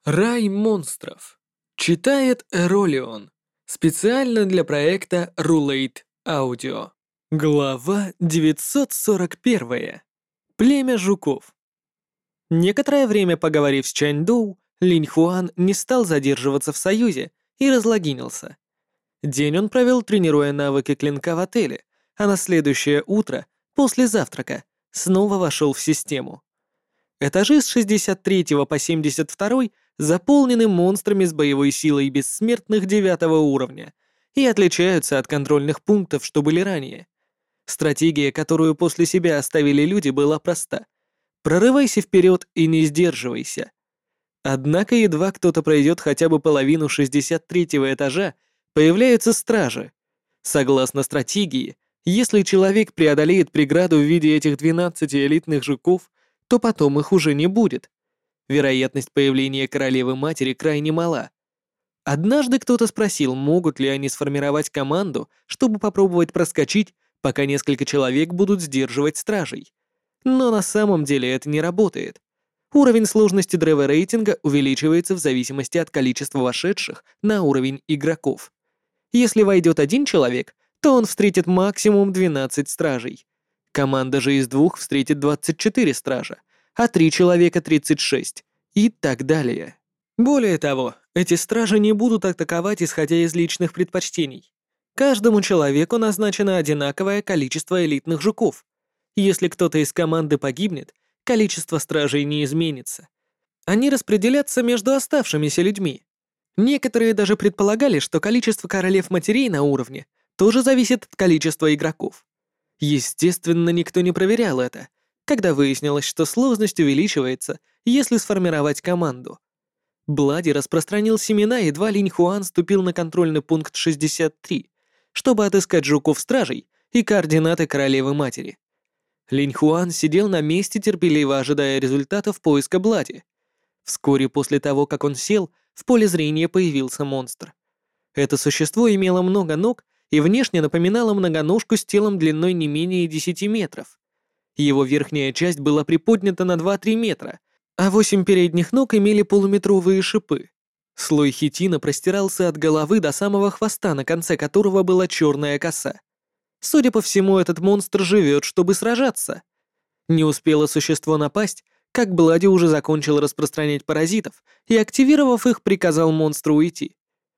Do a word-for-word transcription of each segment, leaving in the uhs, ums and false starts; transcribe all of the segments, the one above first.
Рай монстров. Читает Эролион. Специально для проекта Рулейт Аудио. Глава девятьсот сорок один. Племя жуков. Некоторое время поговорив с Чаньдоу, Линь Хуан не стал задерживаться в Союзе и разлогинился. День он провел, тренируя навыки клинка в отеле, а на следующее утро, после завтрака, снова вошел в систему. Этажи с шестьдесят третьего по семьдесят второй заполнены монстрами с боевой силой бессмертных девятого уровня и отличаются от контрольных пунктов, что были ранее. Стратегия, которую после себя оставили люди, была проста. Прорывайся вперед и не сдерживайся. Однако едва кто-то пройдет хотя бы половину шестьдесят третьего этажа, появляются стражи. Согласно стратегии, если человек преодолеет преграду в виде этих двенадцати элитных жуков, то потом их уже не будет. Вероятность появления королевы-матери крайне мала. Однажды кто-то спросил, могут ли они сформировать команду, чтобы попробовать проскочить, пока несколько человек будут сдерживать стражей. Но на самом деле это не работает. Уровень сложности древа-рейтинга увеличивается в зависимости от количества вошедших на уровень игроков. Если войдет один человек, то он встретит максимум двенадцать стражей. Команда же из двух встретит двадцать четыре стража, а три человека — тридцать шесть, и так далее. Более того, эти стражи не будут атаковать, исходя из личных предпочтений. Каждому человеку назначено одинаковое количество элитных жуков. Если кто-то из команды погибнет, количество стражей не изменится. Они распределятся между оставшимися людьми. Некоторые даже предполагали, что количество королев-матерей на уровне тоже зависит от количества игроков. Естественно, никто не проверял это, когда выяснилось, что сложность увеличивается, если сформировать команду. Блади распространил семена, едва Линь Хуан ступил на контрольный пункт шестьдесят три, чтобы отыскать жуков-стражей и координаты королевы-матери. Линь Хуан сидел на месте, терпеливо ожидая результатов поиска Блади. Вскоре после того, как он сел, в поле зрения появился монстр. Это существо имело много ног и внешне напоминало многоножку с телом длиной не менее десяти метров. Его верхняя часть была приподнята на два-три метра, а восемь передних ног имели полуметровые шипы. Слой хитина простирался от головы до самого хвоста, на конце которого была черная коса. Судя по всему, этот монстр живет, чтобы сражаться. Не успело существо напасть, как Блади уже закончил распространять паразитов и, активировав их, приказал монстру уйти.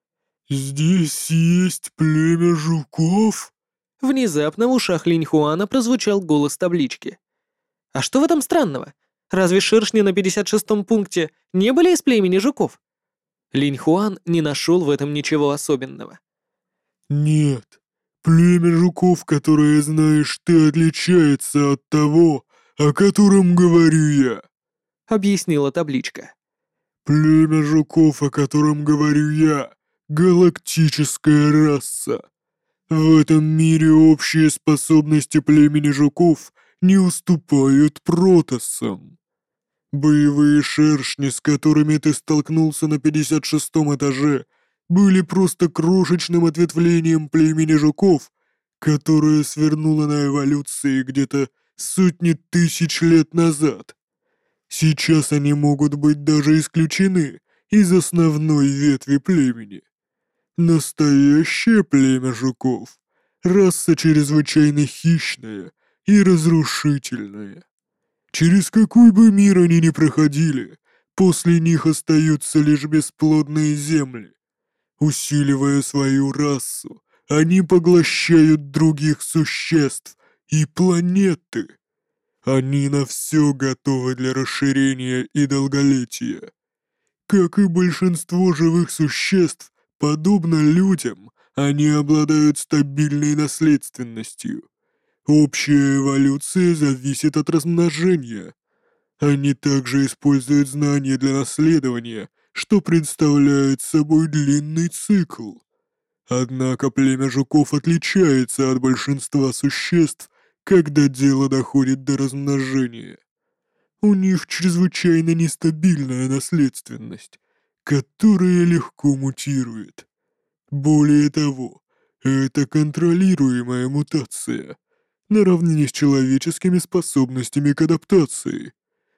«Здесь есть племя жуков?» Внезапно в ушах Линь Хуана прозвучал голос таблички. «А что в этом странного? Разве шершни на пятьдесят шестом пункте не были из племени жуков?» Линь Хуан не нашел в этом ничего особенного. «Нет, племя жуков, которое знаешь ты, отличается от того, о котором говорю я». Объяснила табличка. «Племя жуков, о котором говорю я, галактическая раса. В этом мире общие способности племени жуков не уступают протоссам. Боевые шершни, с которыми ты столкнулся на пятьдесят шестом этаже, были просто крошечным ответвлением племени жуков, которое свернуло на эволюции где-то сотни тысяч лет назад. Сейчас они могут быть даже исключены из основной ветви племени. Настоящее племя жуков — раса чрезвычайно хищная и разрушительная. Через какой бы мир они ни проходили, после них остаются лишь бесплодные земли. Усиливая свою расу, они поглощают других существ и планеты. Они на все готовы для расширения и долголетия. Как и большинство живых существ, подобно людям, они обладают стабильной наследственностью. Общая эволюция зависит от размножения. Они также используют знания для наследования, что представляет собой длинный цикл. Однако племя жуков отличается от большинства существ, когда дело доходит до размножения. У них чрезвычайно нестабильная наследственность, которая легко мутирует. Более того, это контролируемая мутация, наравне с человеческими способностями к адаптации.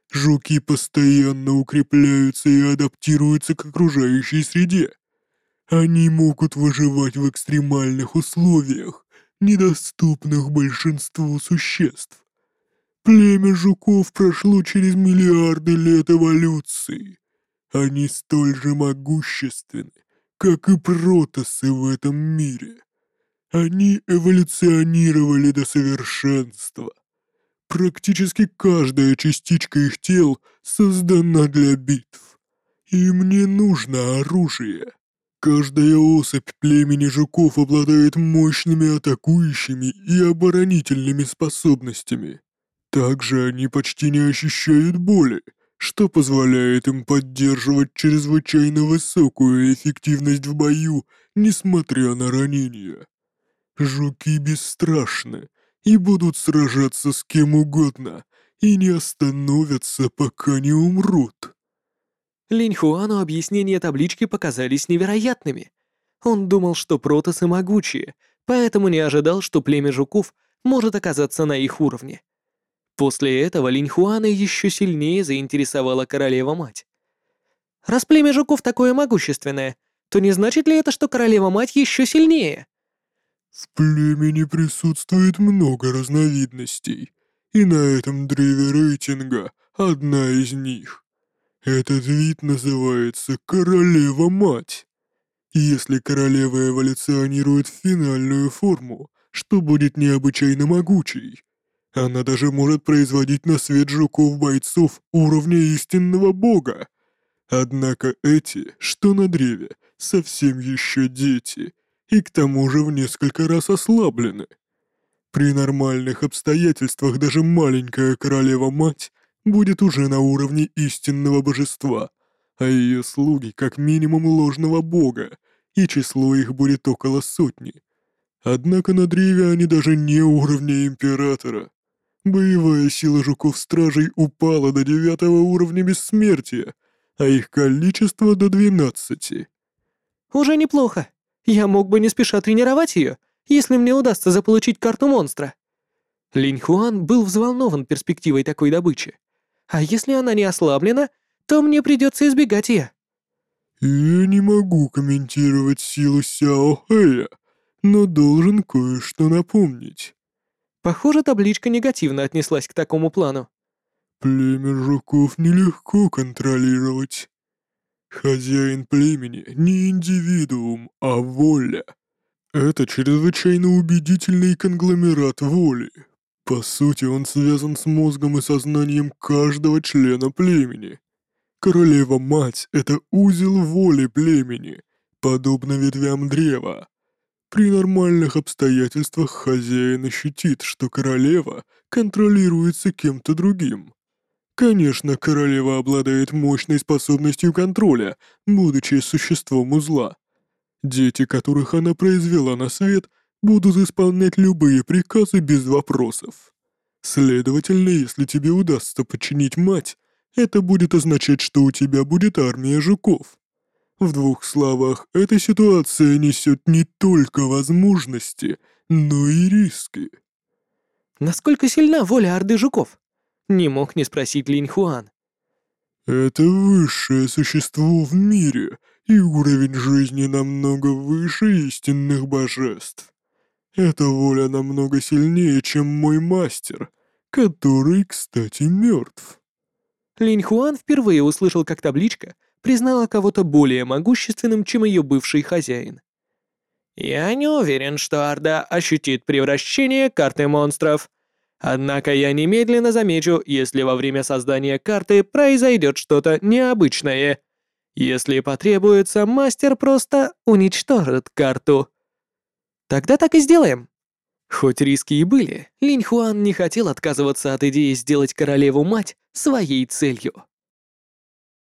Жуки постоянно укрепляются и адаптируются к окружающей среде. Они могут выживать в экстремальных условиях, недоступных большинству существ. Племя жуков прошло через миллиарды лет эволюции. Они столь же могущественны, как и протоссы в этом мире. Они эволюционировали до совершенства. Практически каждая частичка их тел создана для битв. Им не нужно оружие. Каждая особь племени жуков обладает мощными атакующими и оборонительными способностями. Также они почти не ощущают боли, что позволяет им поддерживать чрезвычайно высокую эффективность в бою, несмотря на ранения. Жуки бесстрашны и будут сражаться с кем угодно, и не остановятся, пока не умрут. Линьхуану объяснения таблички показались невероятными. Он думал, что протосы могучие, поэтому не ожидал, что племя жуков может оказаться на их уровне. После этого Линьхуана еще сильнее заинтересовала королева-мать. Раз племя жуков такое могущественное, то не значит ли это, что королева-мать еще сильнее? В племени присутствует много разновидностей, и на этом древе рейтинга одна из них. Этот вид называется Королева-Мать. Если королева эволюционирует в финальную форму, что будет необычайно могучей, она даже может производить на свет жуков-бойцов уровня истинного бога. Однако эти, что на древе, совсем еще дети, и к тому же в несколько раз ослаблены. При нормальных обстоятельствах даже маленькая королева-мать будет уже на уровне истинного божества, а ее слуги как минимум ложного бога, и число их будет около сотни. Однако на древе они даже не уровня императора. Боевая сила жуков-стражей упала до девятого уровня бессмертия, а их количество до двенадцати. Уже неплохо. Я мог бы не спеша тренировать ее, если мне удастся заполучить карту монстра. Линьхуан был взволнован перспективой такой добычи. А если она не ослаблена, то мне придется избегать ее. Я не могу комментировать силу Сяо Хэя, но должен кое-что напомнить. Похоже, табличка негативно отнеслась к такому плану. Племя жуков нелегко контролировать. Хозяин племени не индивидуум, а воля. Это чрезвычайно убедительный конгломерат воли. По сути, он связан с мозгом и сознанием каждого члена племени. Королева-мать — это узел воли племени, подобно ветвям древа. При нормальных обстоятельствах хозяин ощутит, что королева контролируется кем-то другим. Конечно, королева обладает мощной способностью контроля, будучи существом узла. Дети, которых она произвела на свет, будут исполнять любые приказы без вопросов. Следовательно, если тебе удастся подчинить мать, это будет означать, что у тебя будет армия жуков. В двух словах, эта ситуация несет не только возможности, но и риски. Насколько сильна воля Орды Жуков? Не мог не спросить Линьхуан. Это высшее существо в мире, и уровень жизни намного выше истинных божеств. Эта воля намного сильнее, чем мой мастер, который, кстати, мертв. Линьхуан впервые услышал, как табличка признала кого-то более могущественным, чем ее бывший хозяин. «Я не уверен, что Орда ощутит превращение карты монстров. Однако я немедленно замечу, если во время создания карты произойдет что-то необычное. Если потребуется, мастер просто уничтожит карту. Тогда так и сделаем». Хоть риски и были, Линьхуан не хотел отказываться от идеи сделать королеву-мать своей целью.